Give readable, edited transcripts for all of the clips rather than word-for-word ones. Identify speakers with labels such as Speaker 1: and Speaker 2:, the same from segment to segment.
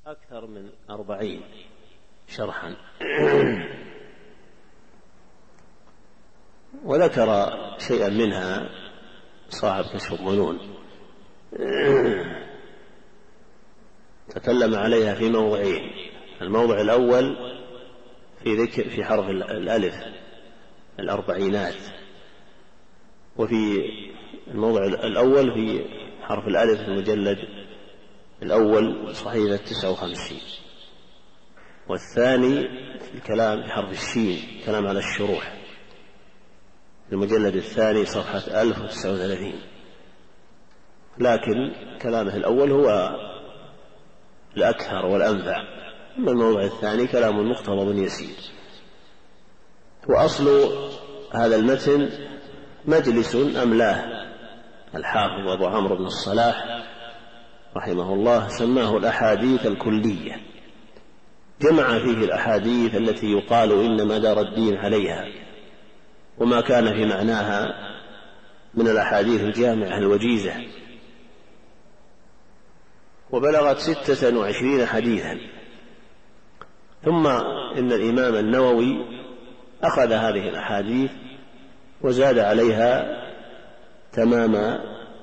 Speaker 1: أكثر من 40 شرحا. وذكر شيئا منها صاحب كشف الظنون، تكلم عليها في موضعين. الموضع الأول في ذكر في حرف الألف 40، وفي الموضع الأول في حرف الألف المجلد الأول صحيفة 59، والثاني في الكلام في حرف الشين كلام على الشروح في المجلد الثاني صفحة 1039. لكن كلامه الأول هو الأكثر والأنفع، أما الموضع الثاني كلام مقتضب يسير. وأصل هذا المتن مجلس أملاه الحافظ أبو عمرو بن الصلاح رحمه الله، سماه الأحاديث الكلية، جمع فيه الأحاديث التي يقال إن مدار الدين عليها وما كان في معناها من الأحاديث الجامعة الوجيزة، وبلغت 26 حديثا. ثم إن الإمام النووي أخذ هذه الأحاديث وزاد عليها تمام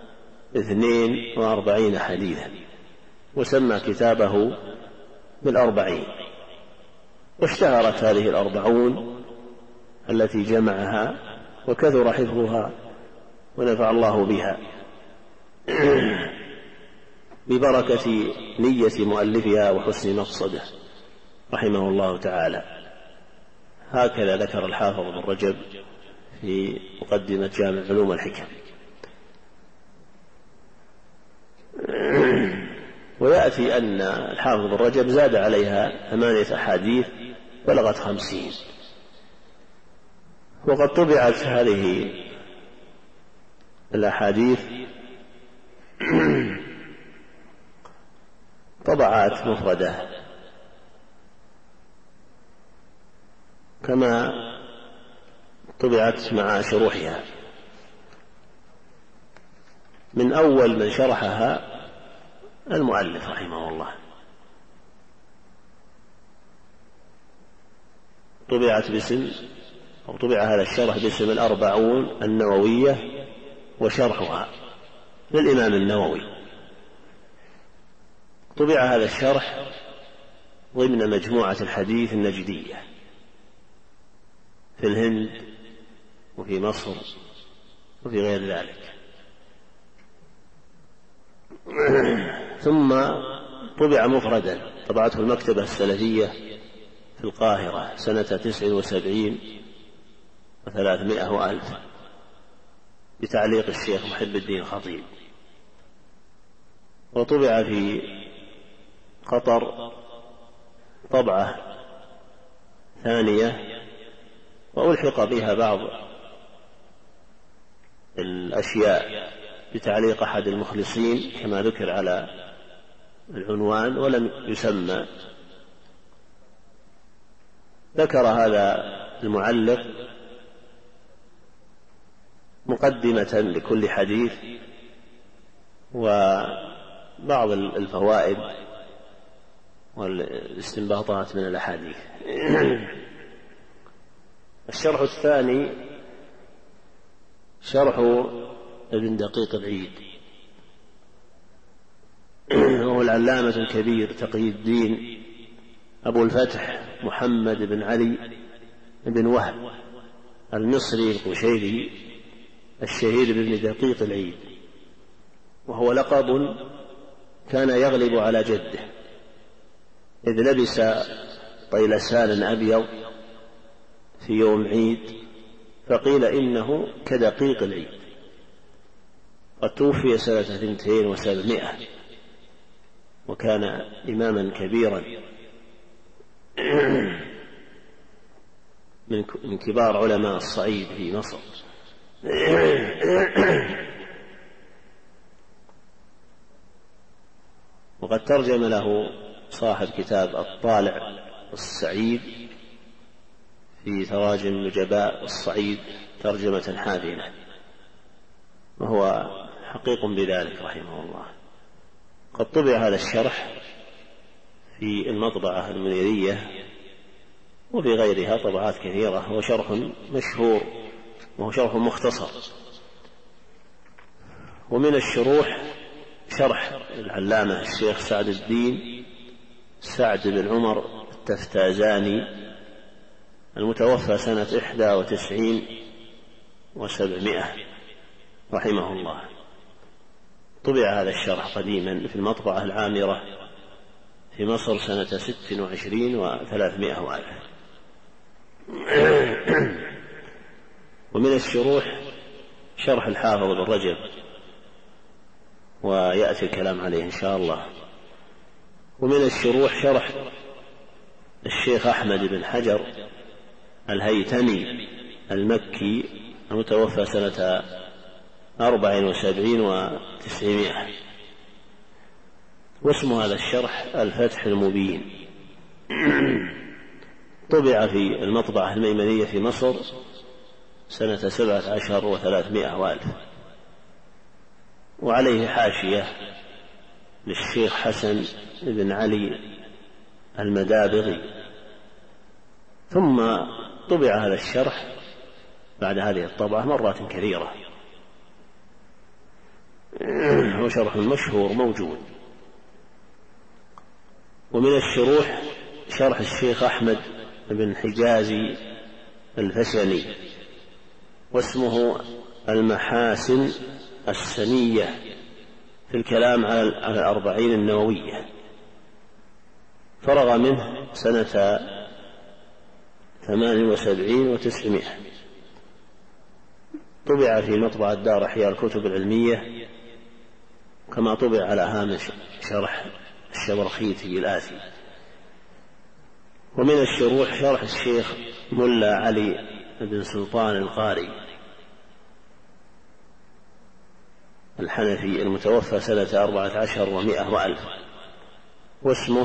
Speaker 1: 42 حديثا، وسمى كتابه بال40. واشتهرت هذه 40 التي جمعها وكثر حفظها ونفع الله بها ببركة نية مؤلفها وحسن مقصده رحمه الله تعالى. هكذا ذكر الحافظ ابن رجب في مقدمة جامع علوم الحكم. ويأتي أن الحافظ ابن رجب زاد عليها 8 أحاديث بلغت 50. وقد طبعت هذه الأحاديث طبعات مفردة كما طبعت مع شروحها. من أول من شرحها المؤلف رحمه الله، طبعت باسم أو طبع هذا الشرح باسم 40 النووية وشرحها للإمام النووي. طبع هذا الشرح ضمن مجموعة الحديث النجدية في الهند وفي مصر وفي غير ذلك. ثم طبع مفردا، طبعته المكتبة السلفية في القاهرة سنة 79 و300 وألف بتعليق الشيخ محب الدين الخطيب. وطبع في قطر طبعة ثانية وألحق بها بعض الأشياء بتعليق أحد المخلصين كما ذكر على العنوان ولم يسمى. ذكر هذا المعلق مقدمة لكل حديث وبعض الفوائد والاستنباطات من الأحاديث. الشرح الثاني شرح ابن دقيق العيد، وهو العلامة الكبير تقي الدين أبو الفتح محمد بن علي بن وهب المصري القشيري الشهير بابن دقيق العيد، وهو لقب كان يغلب على جده، إذ لبس طيلسان أبيض في يوم عيد فقيل إنه كدقيق العيد. قد توفي سنة 72 وكان إماما كبيرا من كبار علماء الصعيد في مصر. وقد ترجم له صاحب كتاب الطالع السعيد في تراجم نجباء الصعيد ترجمة حافلة، وهو حقيق بذلك رحمه الله. قد طبع هذا الشرح في المطبعة المنيرية وفي غيرها طبعات كثيرة. هو شرح مشهور وهو شرح مختصر. ومن الشروح شرح العلامة الشيخ سعد الدين سعد بن عمر التفتازاني المتوفى سنة 91 و700 رحمه الله. طبع هذا الشرح قديما في المطبعة العامرة في مصر سنة 26 و300 وألف. ومن الشروح شرح الحافظ بن رجب ويأتي الكلام عليه إن شاء الله. ومن الشروح شرح الشيخ أحمد بن حجر الهيتمي المكي المتوفى سنة 74 و900. واسم هذا الشرح الفتح المبين. طبع في المطبعة الميمنية في مصر سنة 17 و300 وألف. وعليه حاشية للشيخ حسن بن علي المدابغي. ثم طبع هذا الشرح بعد هذه الطبعة مرات كثيرة. هو شرح مشهور موجود. ومن الشروح شرح الشيخ أحمد بن حجازي الفشني واسمه المحاسن السنية في الكلام على 40 النووية. فرغ منه سنة 78 و900. طبع في مطبعة دار إحياء الكتب العلمية كما طبع على هامش شرح الشبرخيتي الآتي. ومن الشروح شرح الشيخ ملا علي بن سلطان القاري الحنفي المتوفى سنة 14 و100 وألف. واسمه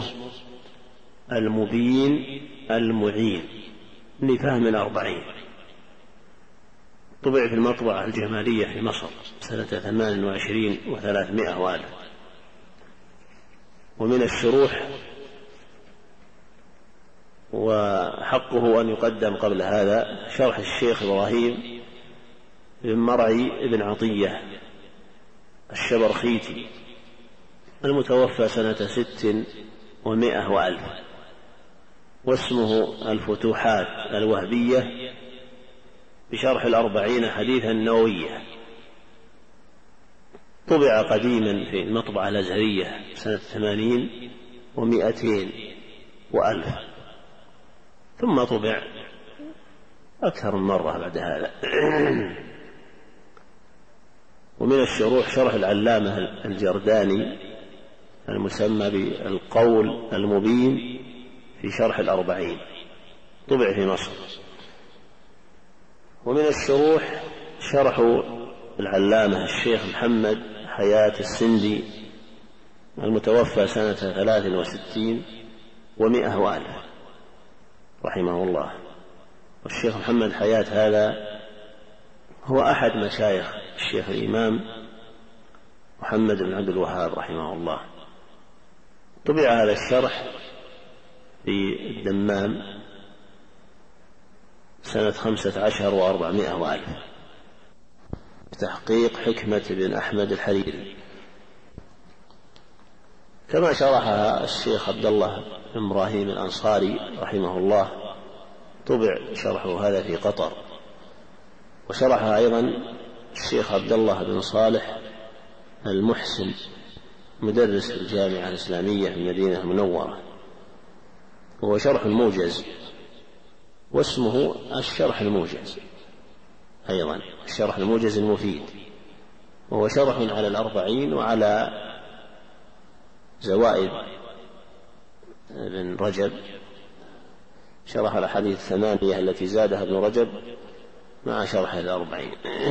Speaker 1: المبين المعين لفهم 40. طبع في المطبعة الجمالية في مصر سنة 28 و300 وألف. ومن الشروح وحقه أن يقدم قبل هذا شرح الشيخ إبراهيم بن مرعي بن عطية الشبرخيتي المتوفى سنة 6 و100 وألف. واسمه الفتوحات الوهبية بشرح 40 حديثا نووية. طبع قديما في المطبعة الأزهرية سنة 80 و200 وألف. ثم طبع أكثر من مرة بعد هذا. ومن الشروح شرح العلامة الجرداني المسمى بالقول المبين في شرح 40. طبع في مصر. ومن الشروح شرح العلامة الشيخ محمد حياة السندي المتوفى سنة 63 و100 وألف رحمه الله. والشيخ محمد حياة هذا هو أحد مشايخ الشيخ الإمام محمد بن عبد الوهاب رحمه الله. طبع هذا الشرح في الدمام سنة 15 و400 وألف بتحقيق حكمة بن أحمد الحريري. كما شرحها الشيخ عبد الله بن إبراهيم الأنصاري رحمه الله. طبع شرحه هذا في قطر. وشرحها أيضا الشيخ عبد الله بن صالح المحسن مدرس في الجامعة الإسلامية في المدينة المنورة. وهو شرح موجز. واسمه الشرح الموجز أيضا الشرح الموجز المفيد. وهو شرح على 40 وعلى زوائد ابن رجب. شرح الأحاديث 8 التي زادها ابن رجب مع شرح 40.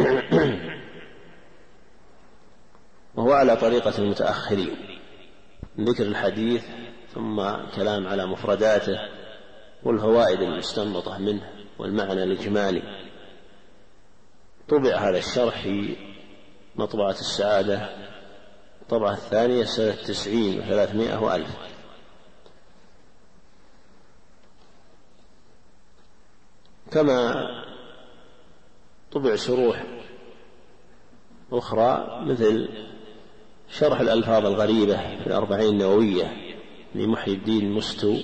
Speaker 1: وهو على طريقة المتأخرين، ذكر الحديث ثم كلام على مفرداته والفوائد المستنبطة منه والمعنى الإجمالي. طبع هذا الشرح في مطبعة السعادة الطبعة الثانية سنة 90 و300 وألف. كما طبع شروح أخرى مثل شرح الألفاظ الغريبة في الأربعين النووية لمحي الدين المستو،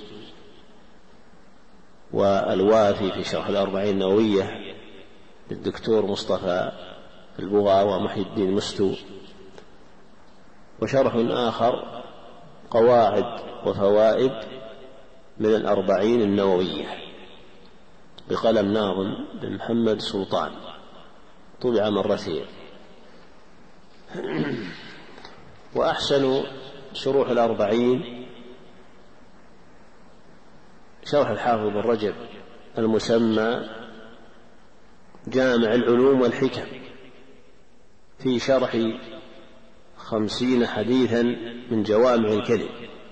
Speaker 1: والوافي في شرح الأربعين النووية للدكتور مصطفى البغا ومحي الدين المستو، وشرح آخر قواعد وفوائد من الأربعين النووية بقلم ناظم بن محمد سلطان، طبع مرتين. وأحسن شروح الأربعين شرح الحافظ بن رجب المسمى جامع العلوم والحكم في شرح 50 حديثا من جوامع الكلم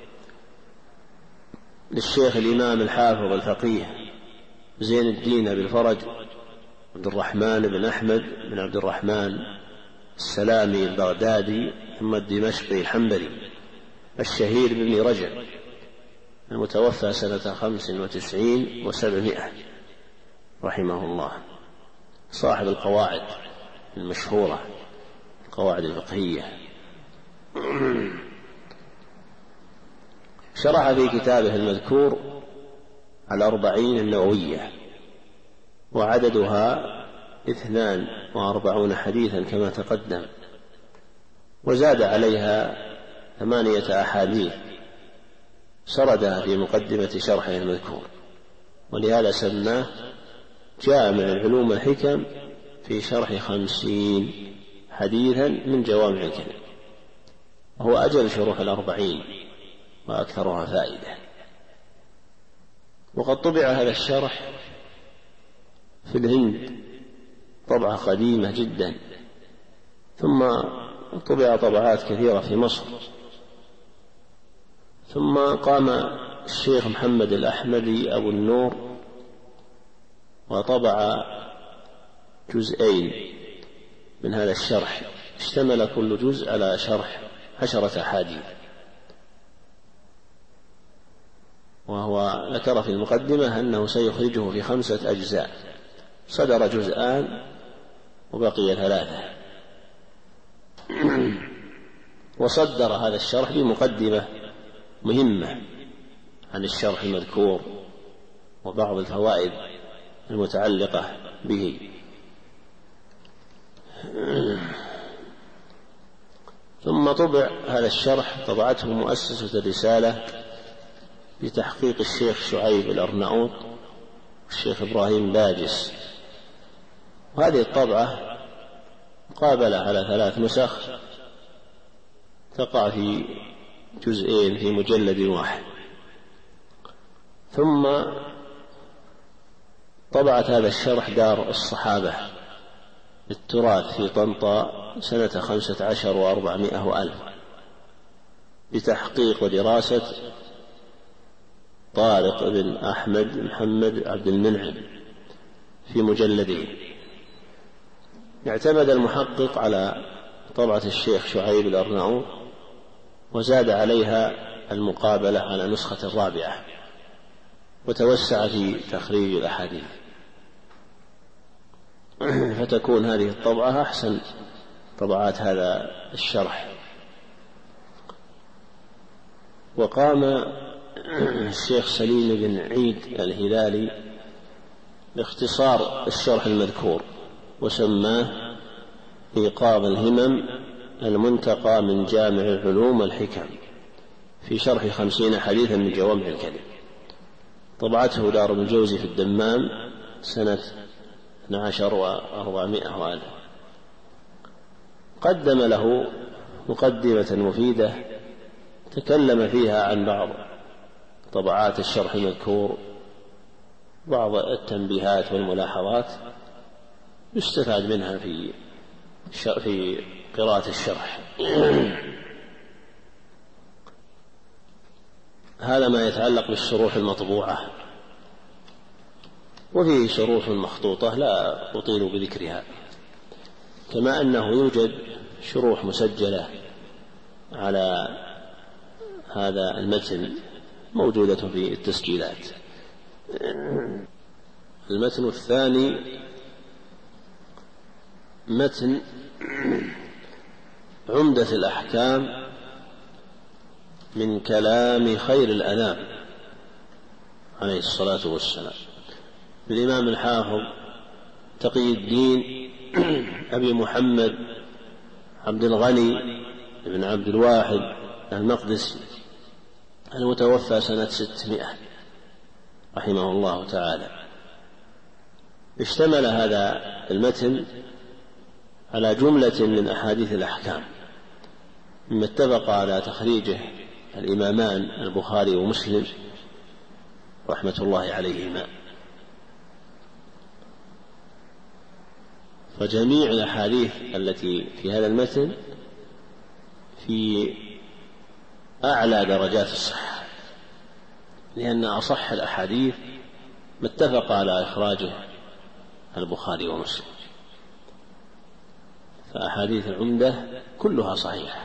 Speaker 1: للشيخ الإمام الحافظ الفقيه زين الدين أبي الفرج عبد الرحمن بن أحمد بن عبد الرحمن السلامي البغدادي ثم الدمشقي الحنبلي الشهير بن رجب المتوفى سنة 95 و700 رحمه الله، صاحب القواعد المشهورة القواعد الفقهية. شرح في كتابه المذكور 40 النووية، وعددها 42 حديثا كما تقدم، وزاد عليها 8 أحاديث سردها في مقدمة شرحه المذكور، ولهذا سماه جامع العلوم والحكم في شرح 50 حديثا من جوامع الكلم، وهو أجل شروح 40 وأكثرها فائدة. وقد طبع هذا الشرح في الهند طبعة قديمة جدا، ثم طبع طبعات كثيرة في مصر، ثم قام الشيخ محمد الأحمدي أبو النور وطبع جزئين من هذا الشرح، اشتمل كل جزء على شرح 10 أحاديث، وهو ذكر في المقدمة أنه سيخرجه في 5 أجزاء، صدر جزءان وبقي 3. وصدر هذا الشرح بمقدمة مهمة عن الشرح المذكور وبعض الفوائد المتعلقة به. ثم طبع هذا الشرح، طبعته مؤسسة الرسالة بتحقيق الشيخ شعيب الأرناؤوط والشيخ إبراهيم باجس، وهذه الطبعة مقابلة على 3 نسخ تقع في جزئين في مجلد واحد. ثم طبعت هذا الشرح دار الصحابة للتراث في طنطا سنة 15 و400 وألف بتحقيق ودراسة طارق بن أحمد محمد عبد المنعم في مجلدين. اعتمد المحقق على طبعة الشيخ شعيب الأرناؤوط، وزاد عليها المقابلة على نسخة 4، وتوسع في تخريج الأحاديث، فتكون هذه الطبعة أحسن طبعات هذا الشرح. وقام الشيخ سليم بن عيد الهلالي باختصار الشرح المذكور، وسماه إيقاظ الهمم المنتقى من جامع العلوم والحكم في شرح 50 حديثا من جوامع الكلم. طبعته دار ابن الجوزي في الدمام سنة 12 و400 وألف. قدم له مقدمة مفيدة تكلم فيها عن بعض طبعات الشرح المذكور، بعض التنبيهات والملاحظات يستفاد منها في قراءة الشرح. هذا ما يتعلق بالشروح المطبوعة. وفيه شروح مخطوطة لا أطيل بذكرها، كما أنه يوجد شروح مسجلة على هذا المتن موجودة في التسجيلات. المتن الثاني متن عمدة الأحكام من كلام خير الأنام عليه الصلاة والسلام، للإمام الحافظ تقي الدين أبي محمد عبد الغني بن عبد الواحد المقدسي المتوفى سنة 600 رحمه الله تعالى. اشتمل هذا المتن على جملة من أحاديث الأحكام مما اتفق على تخريجه الإمامان البخاري ومسلم رحمة الله عليهما. فجميع الأحاديث التي في هذا المتن في أعلى درجات الصحة، لأن أصح الأحاديث ما اتفق على إخراجه البخاري ومسلم، فأحاديث العمدة كلها صحيحة.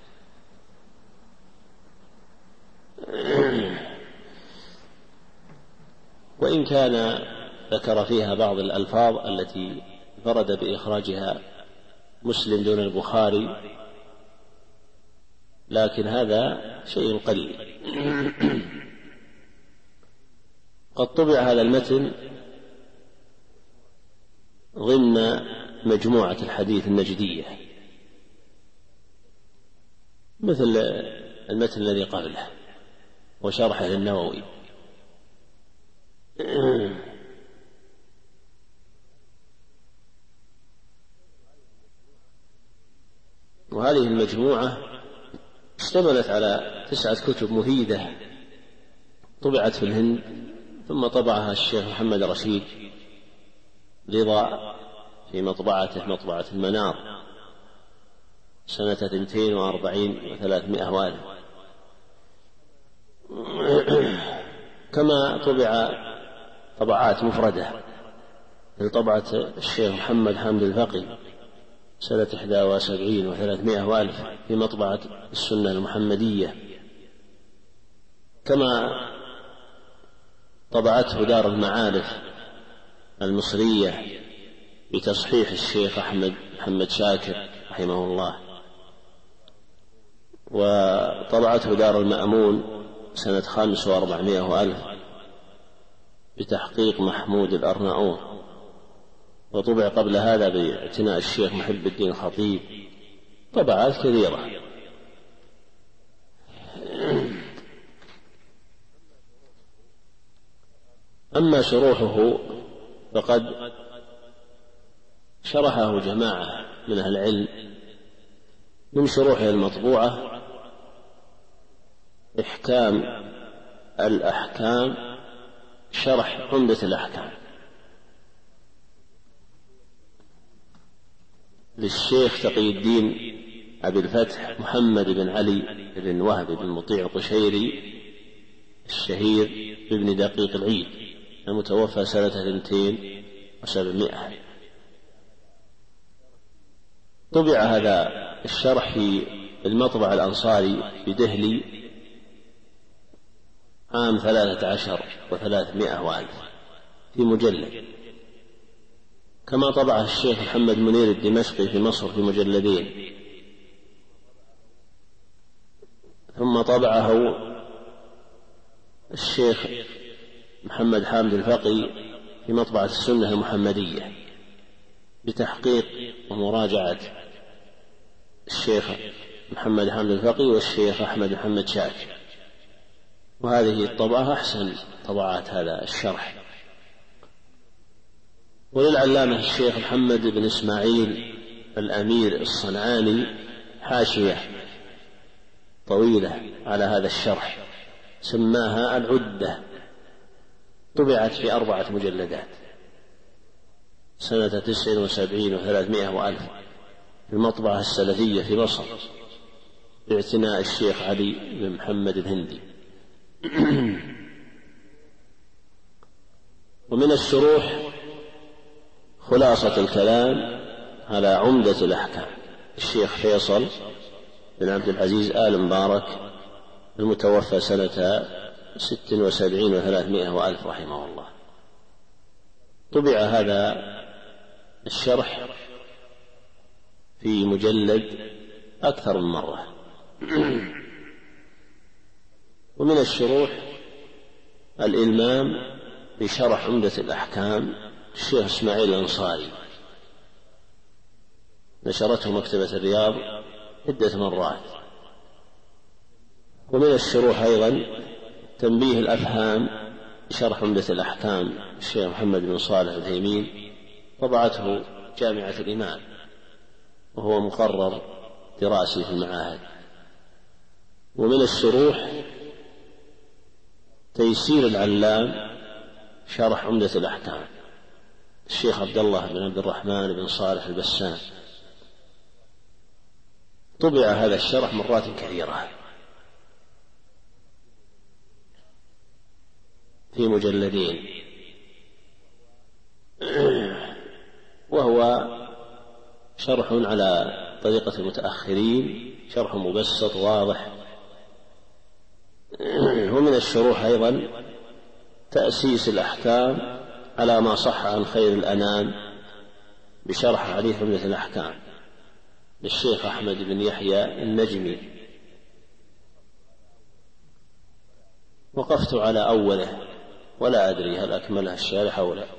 Speaker 1: وإن كان ذكر فيها بعض الألفاظ التي فرد بإخراجها مسلم دون البخاري، لكن هذا شيء قليل. قد طبع هذا المتن ضمن مجموعة الحديث النجدية مثل المتن الذي قبله وشرحه للنووي. وهذه المجموعة اشتملت على 9 كتب مفيدة طبعت في الهند، ثم طبعها الشيخ محمد رشيد رضا في مطبعته مطبعة المنار سنة 42 و300 والف. كما طبع طبعات مفردة من طبعة الشيخ محمد حامد الفقي سنة 71 و300 والف في مطبعة السنة المحمدية. كما طبعته دار المعارف المصرية بتصحيح الشيخ أحمد محمد شاكر رحمه الله. وطبعته دار المأمون سنة 45 والف بتحقيق محمود الأرناؤوط. وطبع قبل هذا باعتناء الشيخ محب الدين الخطيب. طبعات كثيرة. أما شروحه فقد شرحه جماعة من أهل العلم. من شروحه المطبوعة إحكام الأحكام شرح عمدة الأحكام للشيخ تقي الدين أبي الفتح محمد بن علي بن وهب بن مطيع القشيري الشهير بابن دقيق العيد المتوفى سنة 2700. طبع هذا الشرح في المطبع الأنصاري بدهلي عام 13 و300 والف في مجلد. كما طبعه الشيخ محمد منير الدمشقي في مصر في مجلدين. ثم طبعه الشيخ محمد حامد الفقي في مطبعة السنة المحمدية بتحقيق ومراجعة الشيخ محمد حامد الفقي والشيخ أحمد محمد شاكر. وهذه الطبعة أحسن طبعات هذا الشرح. وللعلامة الشيخ محمد بن إسماعيل الأمير الصنعاني حاشية طويلة على هذا الشرح سماها العدة، طبعت في 4 مجلدات سنة 79 و300 والف في المطبعة السلفية في مصر باعتناء الشيخ علي بن محمد الهندي. ومن الشروح خلاصة الكلام على عمدة الأحكام الشيخ فيصل بن عبد العزيز آل مبارك المتوفى سنة 76 و300 والف رحمه الله. طبع هذا الشرح في مجلد أكثر من مرة. ومن الشروح الإلمام بشرح عمدة الأحكام الشيخ إسماعيل الأنصاري، نشرته مكتبة الرياض عدة مرات. ومن الشروح أيضا تنبيه الأفهام بشرح عمدة الأحكام الشيخ محمد بن صالح العثيمين، طبعته جامعة الإمام وهو مقرر دراسي في المعاهد. ومن الشروح تيسير العلام شرح عمدة الأحكام الشيخ عبد الله بن عبد الرحمن بن صالح البسام، طبع هذا الشرح مرات كثيرة في مجلدين، وهو شرح على طريقة المتأخرين، شرح مبسط واضح. ومن الشروح أيضا تأسيس الأحكام على ما صح عن خير الأنام بشرح حديث عمدة الأحكام للشيخ أحمد بن يحيى النجمي، وقفت على أوله ولا أدري هل أكملها الشارح أو لا.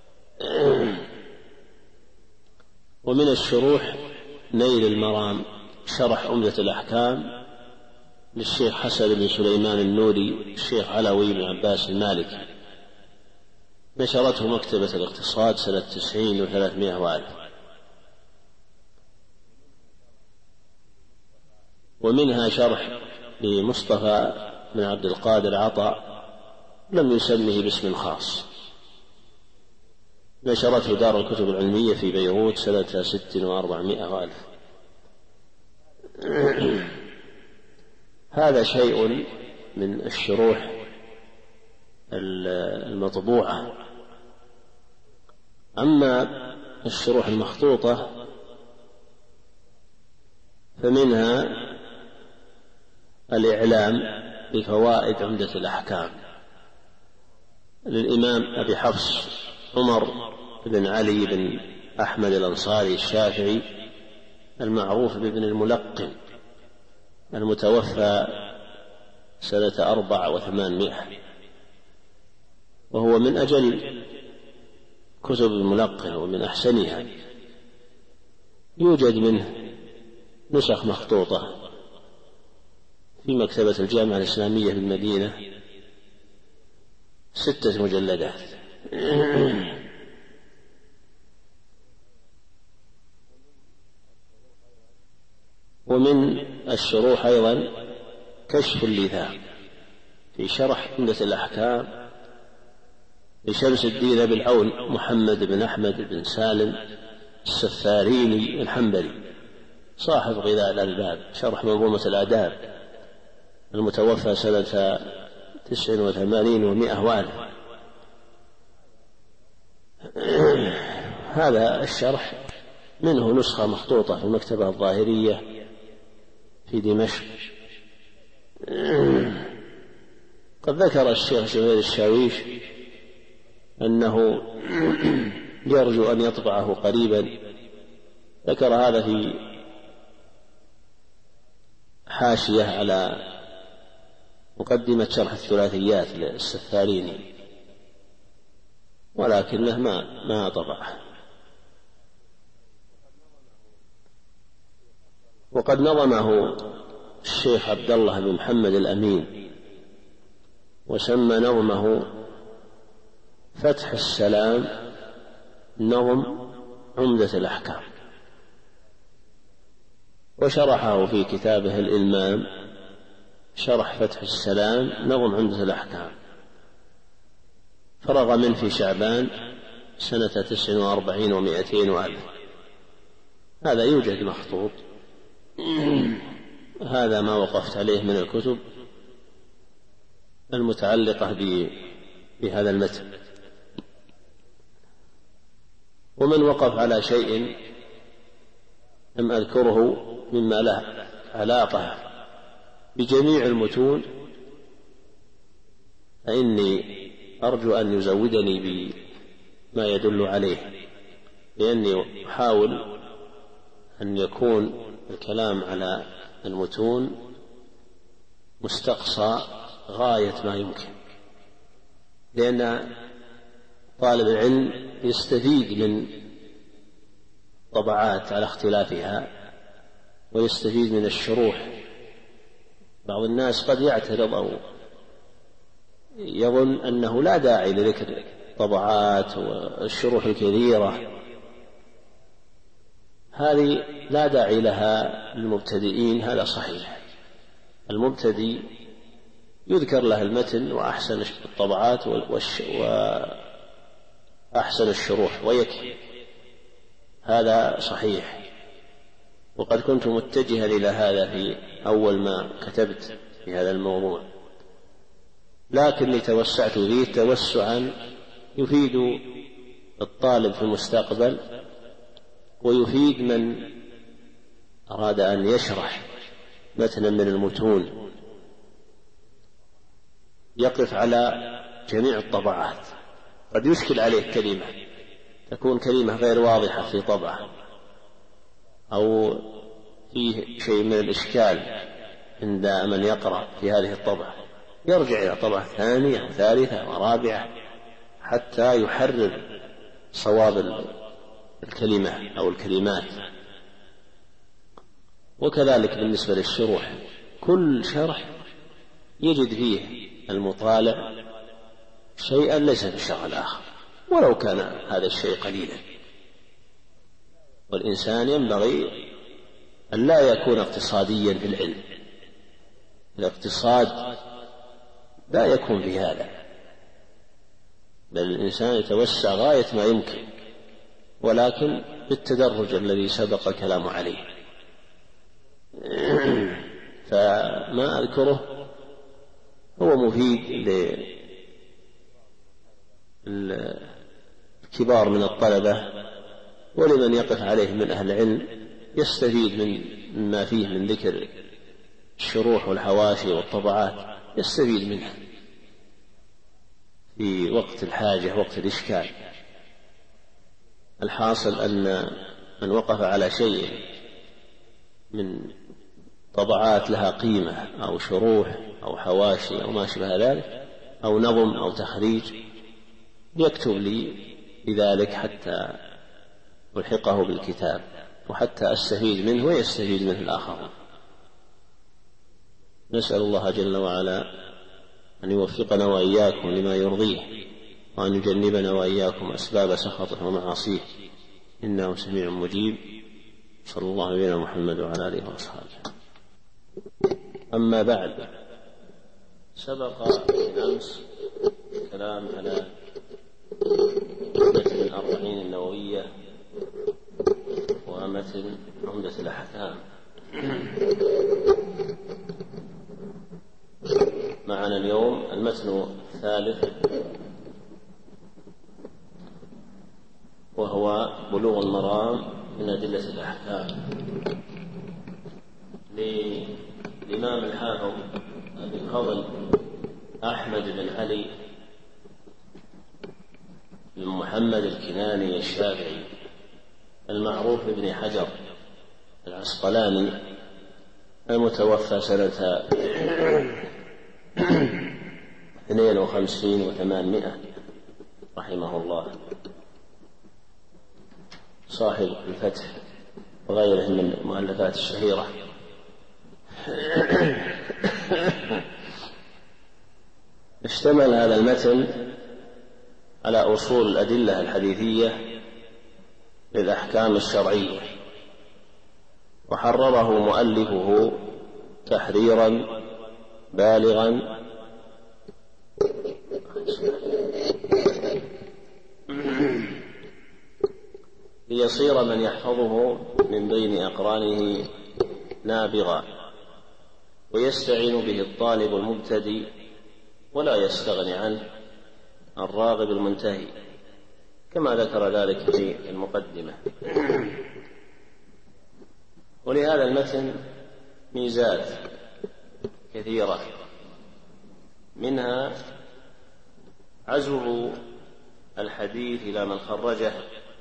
Speaker 1: ومن الشروح نيل المرام شرح عمدة الأحكام للشيخ حسن بن سليمان النوري الشيخ علوي بن عباس المالكي، نشرته مكتبة الاقتصاد سنة 90 و300 وألف. ومنها شرح لمصطفى بن عبد القادر عطا لم يسمه باسم خاص، نشرته دار الكتب العلمية في بيروت سنة 6 و400 وألف. هذا شيء من الشروح المطبوعة. أما الشروح المخطوطة فمنها الإعلام بفوائد عمدة الأحكام للإمام أبي حفص عمر بن علي بن أحمد الأنصاري الشافعي المعروف بابن الملقن، المتوفى سنة 4 و800، وهو من أجل كتب الملقن ومن أحسنها. يوجد منه نسخ مخطوطة في مكتبة الجامعة الإسلامية بالمدينة 6 مجلدات. ومن الشروح أيضا كشف اللثام في شرح عمدة الأحكام لشمس الدين أبي العون محمد بن أحمد بن سالم السفاريني الحنبلي صاحب غذاء الألباب شرح منظومة الآداب، المتوفى سنة 89 و100 وألف. هذا الشرح منه نسخة مخطوطة في المكتبة الظاهرية في دمشق. قد ذكر الشيخ جميل الشاويش أنه يرجو أن يطبعه قريبا، ذكر هذا في حاشية على مقدمة شرح الثلاثيات للسفاريني، ولكنه ما طبعه. وقد نظمه الشيخ عبد الله بن محمد الأمين وسمى نظمه فتح السلام نظم عمدة الأحكام، وشرحه في كتابه الإلمام شرح فتح السلام نظم عمدة الأحكام، فرغ منه في شعبان سنة 49 و200 وألف. هذا يوجد مخطوط. هذا ما وقفت عليه من الكتب المتعلقة بهذا المتن. ومن وقف على شيء لم أذكره مما له علاقة بجميع المتون فإني أرجو أن يزودني ما يدل عليه، لأني أحاول أن يكون الكلام على المتون مستقصى غاية ما يمكن، لأن طالب العلم يستفيد من طبعات على اختلافها ويستفيد من الشروح. بعض الناس قد يعترض أو يظن أنه لا داعي لذكر طبعات والشروح الكثيرة، هذه لا داعي لها للمبتدئين، هذا صحيح. المبتدئ يذكر له المتن وأحسن الطبعات وأحسن الشروح ويكفي، هذا صحيح. وقد كنت متجها إلى هذا في أول ما كتبت في هذا الموضوع، لكني توسعت فيه توسعا يفيد الطالب في المستقبل ويفيد من أراد أن يشرح متنا من المتون، يقف على جميع الطبعات. قد يشكل عليه كلمة، تكون كلمة غير واضحة في طبعة، أو فيه شيء من الإشكال عند من يقرأ في هذه الطبعة، يرجع إلى طبعة ثانية وثالثة ورابعة حتى يحرر صواب الكلمة أو الكلمات. وكذلك بالنسبة للشروح، كل شرح يجد فيه المطالع شيئا ليس في الشرح الآخر ولو كان هذا الشيء قليلا. والإنسان ينبغي أن لا يكون اقتصاديا في العلم، الاقتصاد لا يكون في هذا، بل الإنسان يتوسع غاية ما يمكن، ولكن بالتدرج الذي سبق الكلام عليه. فما أذكره هو مفيد للكبار من الطلبة ولمن يقف عليه من أهل العلم، يستفيد مما فيه من ذكر الشروح والحواشي والطبعات، يستفيد منها في وقت الحاجة وقت الإشكال. الحاصل أن من وقف على شيء من طبعات لها قيمة أو شروح أو حواشي أو ما شبه ذلك أو نظم أو تخريج يكتب لي بذلك حتى ألحقه بالكتاب وحتى أستفيد منه ويستفيد منه الآخرون. نسأل الله جل وعلا أن يوفقنا وإياكم لما يرضيه، وأن يجنبنا وإياكم أسباب سخطه ومعاصيه، إنه سميع مجيب. صلى الله عليه محمد وعلى آله وأصحابه. أما بعد، سبق بالأمس الكلام على متن الأربعين النووية ومتن عمدة الأحكام. معنا اليوم المتن الثالث وهو بلوغ المرام من أدلة الأحكام للإمام الحافظ أبي الفضل أحمد بن علي بن محمد الكناني الشافعي المعروف بابن حجر العسقلاني، المتوفى سنة 52 و800 رحمه الله، صاحب الفتح وغيره من المؤلفات الشهيرة. اشتمل هذا المتن على أصول الأدلة الحديثية للأحكام الشرعية، وحرره مؤلفه تحريرا بالغا ليصير من يحفظه من بين أقرانه نابغا، ويستعين به الطالب المبتدئ ولا يستغني عنه الراغب المنتهي، كما ذكر ذلك في المقدمة. ولهذا المتن ميزات كثيرة، منها عزوه الحديث إلى من خرجه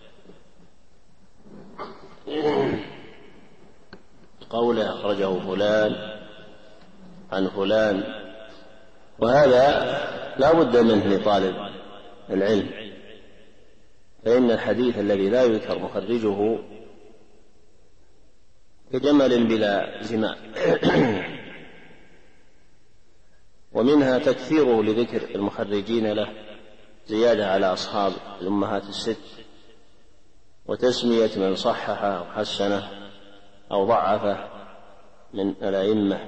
Speaker 1: قوله أخرجه فلان عن فلان، وهذا لا بد منه لطالب العلم، فإن الحديث الذي لا يذكر مخرجه كجمل بلا زمام. ومنها تكثيره لذكر المخرجين له زيادة على أصحاب الأمهات الست، وتسمية من صححه أو حسنه أو ضعفه من الأئمة،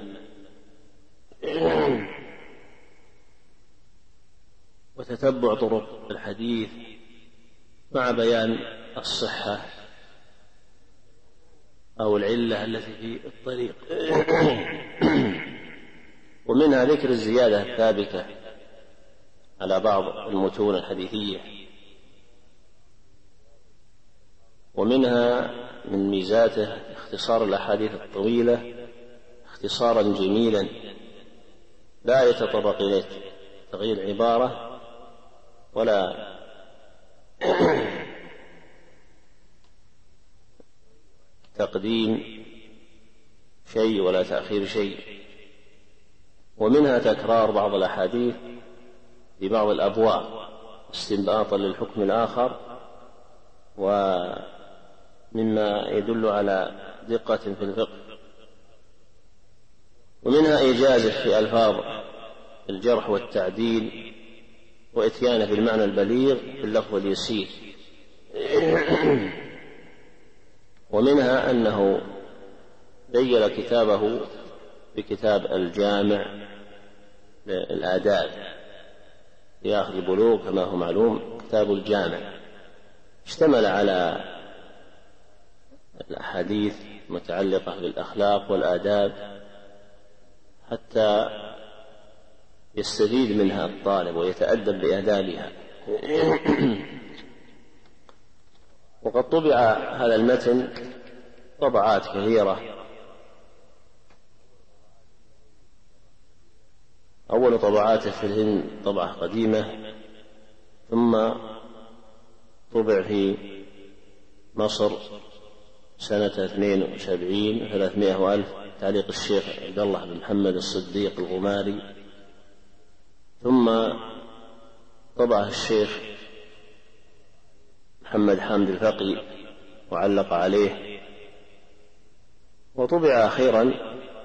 Speaker 1: وتتبع طرق الحديث مع بيان الصحة أو العلة التي في الطريق. ومنها ذكر الزيادة الثابتة على بعض المتون الحديثية. ومنها من ميزاته اختصار الأحاديث الطويلة اختصارا جميلا لا يتطرق إليه تغيير عبارة ولا تقديم شيء ولا تأخير شيء. ومنها تكرار بعض الأحاديث في بعض الأبواب استنباطا للحكم الآخر، ومما يدل على دقة في الفقه. ومنها إيجازه في ألفاظ الجرح والتعديل، وإتيانه بالمعنى البليغ في اللفظ اليسير. ومنها أنه ذيل كتابه بكتاب الجامع للآداب في آخر البلوغ كما هو معلوم. كتاب الجامع اشتمل على الأحاديث المتعلقة بالأخلاق والآداب حتى يستفيد منها الطالب ويتأدب بآدابها. وقد طبع هذا المتن طبعات كثيرة. أول طبعاته في الهند طبعة قديمة، ثم طبع في مصر سنة 72 و300 وألف تعليق الشيخ عبد الله بن محمد الصديق الغماري، ثم طبعه الشيخ محمد حامد الفقي وعلق عليه، وطبع أخيرا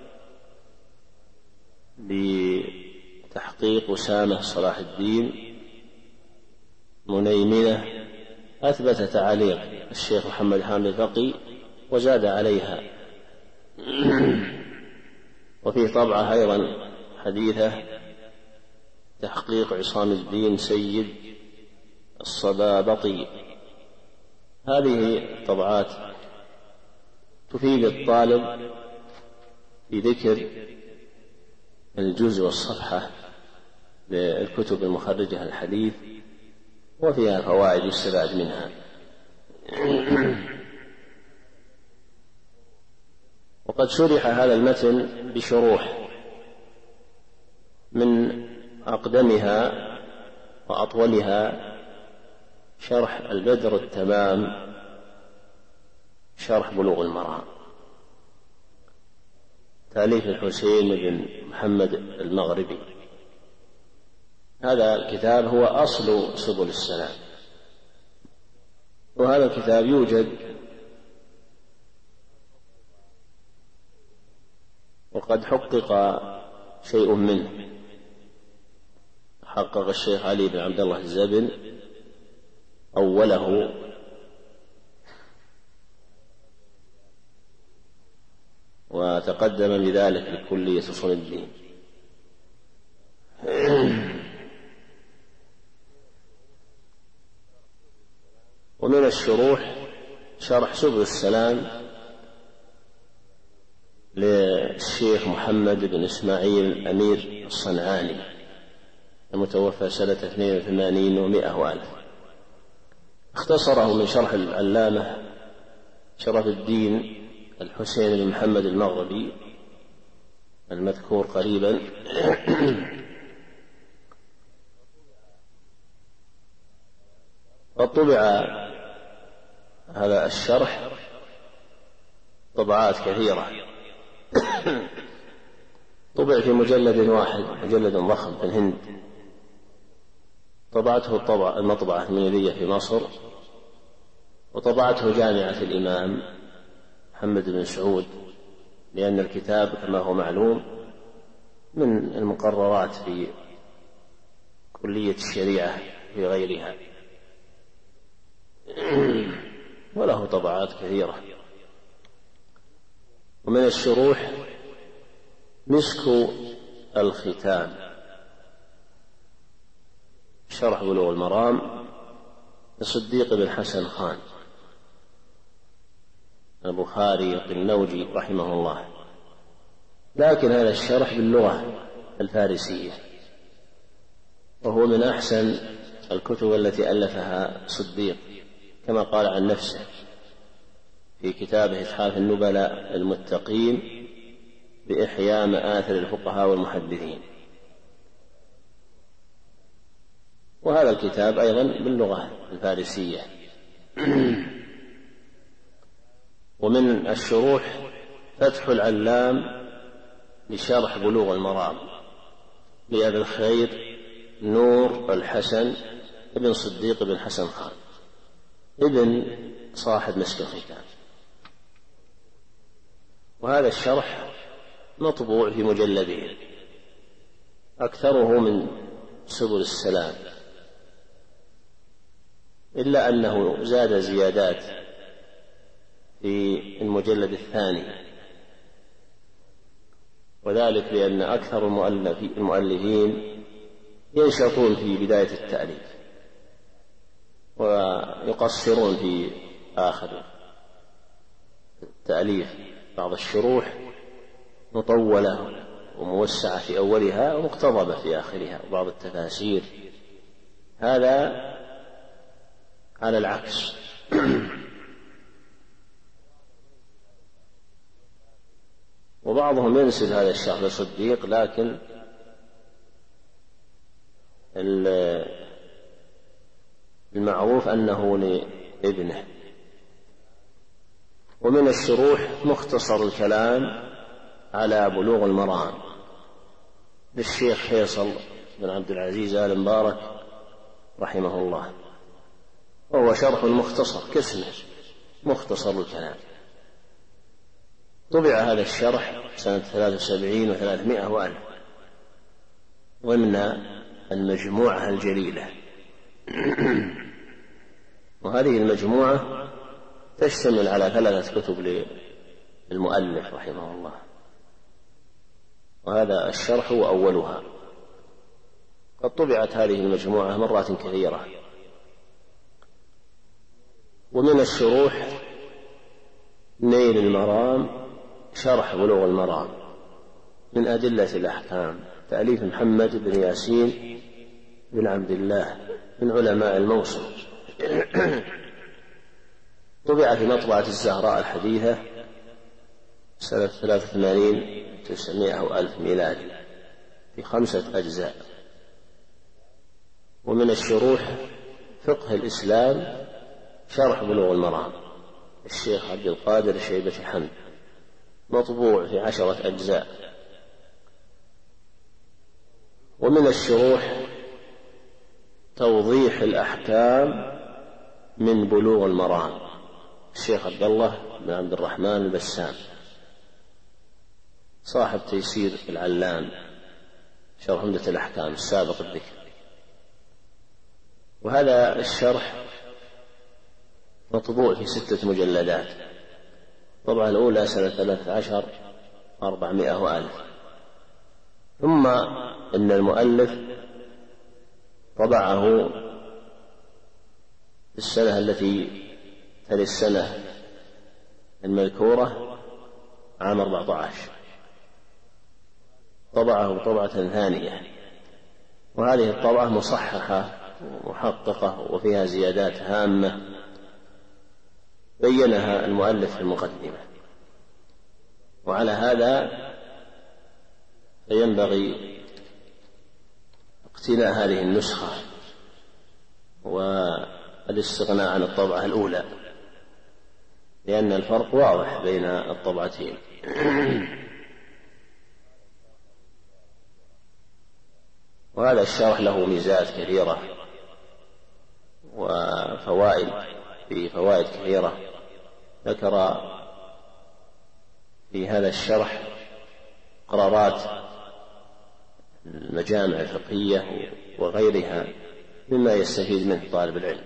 Speaker 1: بتحقيق أسامة صلاح الدين منيمنة، أثبت تعاليق الشيخ محمد حامد الفقي وزاد عليها. وفي طبعة أيضا حديثة تحقيق عصام الدين سيد الصبابطي. هذه طبعات تفيد الطالب في ذكر الجزء والصفحة للكتب المخرجة الحديث، وفيها فوائد يستفاد منها. وقد شرح هذا المتن بشروح، من أقدمها وأطولها شرح البدر التمام شرح بلوغ المرام تأليف الحسين بن محمد المغربي. هذا الكتاب هو أصل سبل السلام، وهذا الكتاب يوجد وقد حقق شيء منه. حقق الشيخ علي بن عبد الله الزبن أوله، وتقدم بذلك لكلية أصول الدين. ومن الشروح شرح سبل السلام للشيخ محمد بن إسماعيل الأمير الصنعاني المتوفى سنة 82 و100 وألف. اختصره من شرح العلامة شرف الدين الحسين بن محمد المغربي المذكور قريبا. قد طبع هذا الشرح طبعات كثيرة. طبع في مجلد واحد، مجلد ضخم في الهند، طبعته المطبعة المنيرية في مصر، وطبعته جامعة الإمام محمد بن سعود، لأن الكتاب كما هو معلوم من المقررات في كلية الشريعة في غيرها، وله طبعات كثيرة. ومن الشروح مسك الختام، شرح بلوغ المرام لصديق بن حسن خان البخاري القنوجي رحمه الله، لكن هذا الشرح باللغة الفارسية، وهو من أحسن الكتب التي ألفها صديق، كما قال عن نفسه في كتابه إتحاف النبلاء المتقين بإحياء مآثر الفقهاء والمحدثين. وهذا الكتاب أيضا باللغة الفارسية. ومن الشروح فتح العلام لشرح بلوغ المرام لأبي الخير نور الحسن ابن صديق بن حسن خان ابن صاحب مسك الختام. وهذا الشرح مطبوع في مجلدين، أكثره من سبل السلام، إلا أنه زاد زيادات في المجلد الثاني، وذلك لأن أكثر المؤلفين ينشطون في بداية التأليف ويقصرون في آخر التأليف. بعض الشروح مطولة وموسعة في أولها ومقتضبة في آخرها، وبعض التفاسير هذا على العكس. وبعضهم ينسب هذا الشرح لصديق، لكن المعروف أنه لابنه. ومن الشروح مختصر الكلام على بلوغ المرام للشيخ فيصل بن عبد العزيز آل مبارك رحمه الله، وهو شرح مختصر كاسمه مختصر الكلام. طبع هذا الشرح سنة 73 و300 وألف ضمن المجموعة الجليلة. وهذه المجموعة تشتمل على 3 كتب للمؤلف رحمه الله، وهذا الشرح هو أولها. قد طبعت هذه المجموعة مرات كثيرة. ومن الشروح نيل المرام شرح بلوغ المرام من أدلة الأحكام، تأليف محمد بن ياسين بن عبد الله من علماء الموصل. طبع في مطبعة الزهراء الحديثة سنة 83 900 وألف ميلادي في 5 أجزاء. ومن الشروح فقه الإسلام شرح بلوغ المرام الشيخ عبد القادر شيبة حمد، مطبوع في 10 أجزاء. ومن الشروح توضيح الأحكام من بلوغ المرام الشيخ عبد الله بن عبد الرحمن البسام صاحب تيسير العلام شرح عمدة الأحكام السابق الذكر. وهذا الشرح مطبوع في 6 مجلدات، الطبعة الأولى سنة 13 400 وألف. ثم إن المؤلف طبعه في السنة التي تلي السنة المذكورة عام 14، طبعه طبعة ثانية، وهذه الطبعة مصححة ومحققة وفيها زيادات هامة بينها المؤلف في المقدمة. وعلى هذا فينبغي اقتناء هذه النسخة الاستغناء عن الطبعة الأولى، لأن الفرق واضح بين الطبعتين. وهذا الشرح له ميزات كثيرة وفوائد كثيرة. ذكر في هذا الشرح قرارات المجامع الفقهية وغيرها مما يستفيد منه طالب العلم.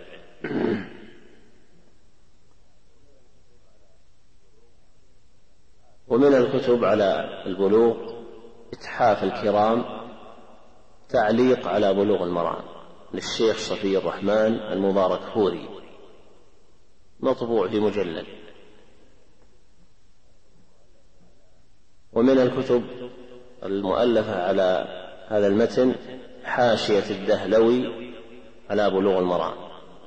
Speaker 1: ومن الكتب على البلوغ إتحاف الكرام تعليق على بلوغ المرام للشيخ صفي الرحمن المبارك فوري، مطبوع في مجلد. ومن الكتب المؤلفة على هذا المتن حاشية الدهلوي على بلوغ المرام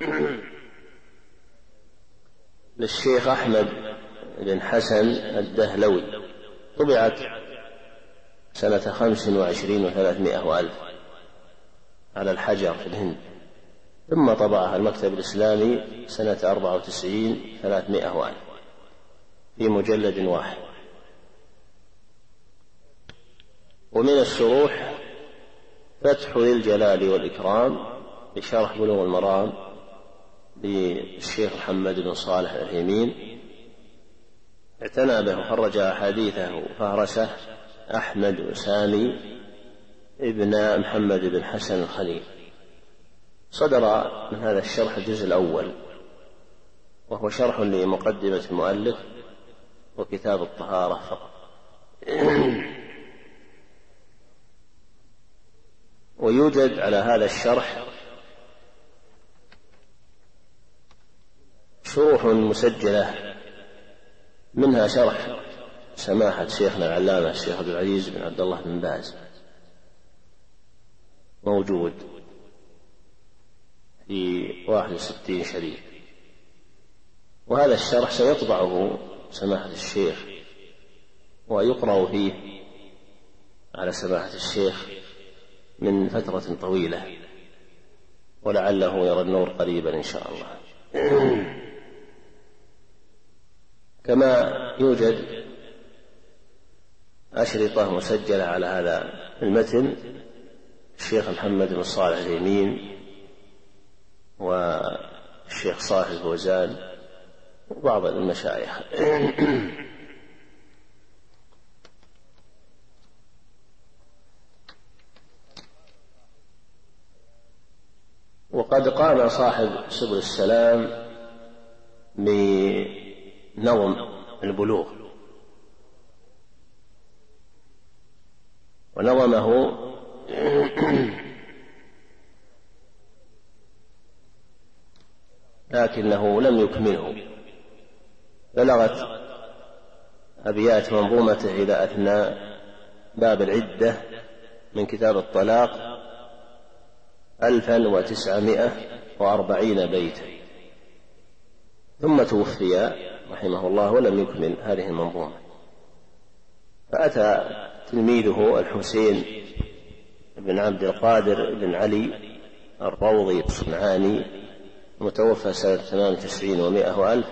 Speaker 1: للشيخ أحمد بن حسن الدهلوي، طبعت سنة 25 و300 وألف على الحجر في الهند، ثم طبعها المكتب الإسلامي سنة 94 300 وألف في مجلد واحد. ومن الشروح فتح ذي الجلال والإكرام بشرح بلوغ المرام للشيخ محمد بن صالح العثيمين، اعتنى به وخرج أحاديثه فهرسه أحمد سامي ابن محمد بن حسن الخليل. صدر من هذا الشرح الجزء الأول، وهو شرح لمقدمة المؤلف وكتاب الطهارة فقط. ويوجد على هذا الشرح شروح مسجلة، منها شرح سماحة شيخنا العلامة الشيخ عبد العزيز بن عبد الله بن باز موجود في 61 شريط، وهذا الشرح سيطبعه سماحة الشيخ ويقرأ فيه على سماحة الشيخ من فترة طويلة، ولعله يرى النور قريبا إن شاء الله. كما يوجد أشرطة مسجلة على هذا المتن الشيخ محمد بن صالح العثيمين والشيخ صالح الفوزان وبعض المشايخ. وقد قام صاحب سبل السلام بنظم البلوغ، ونظمه لكنه لم يكمله، بلغت أبيات منظومته إلى أثناء باب العدة من كتاب الطلاق 1940 بيتا، ثم توفي رحمه الله ولم يكمل هذه المنظومة. فأتى تلميذه الحسين بن عبد القادر بن علي الروضي الصنعاني متوفى سنة 98 و100 وألف،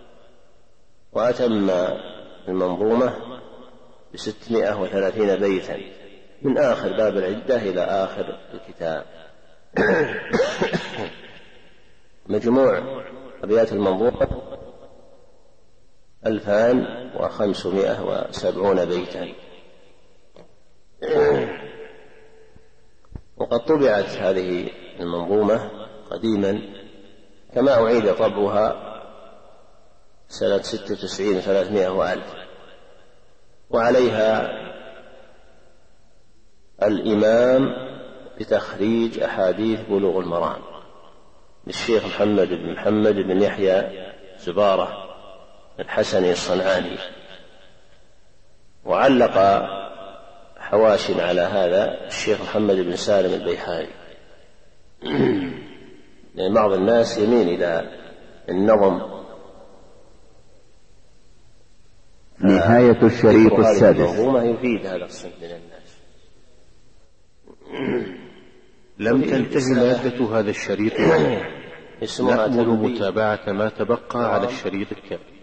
Speaker 1: وأتم المنظومة ب630 بيتا من آخر باب العدة إلى آخر الكتاب. مجموع أبيات المنظومة 2570 بيتا. وقد طبعت هذه المنظومة قديما، كما أعيد طبعها سنة 96 300 وألف، وعليها الإمام بتخريج أحاديث بلوغ المرام للشيخ محمد بن يحيى زبارة الحسني الصنعاني، وعلق حواش على هذا الشيخ محمد بن سالم البيحاني. لأن بعض الناس يميل إلى النظم.
Speaker 2: نهاية الشريط السادس.
Speaker 1: يفيد هذا الصنف من الناس.
Speaker 2: لم تنتهي مادة هذا الشريط.
Speaker 1: اسمها
Speaker 3: نأمل متابعة ما تبقى على الشريط الكامل.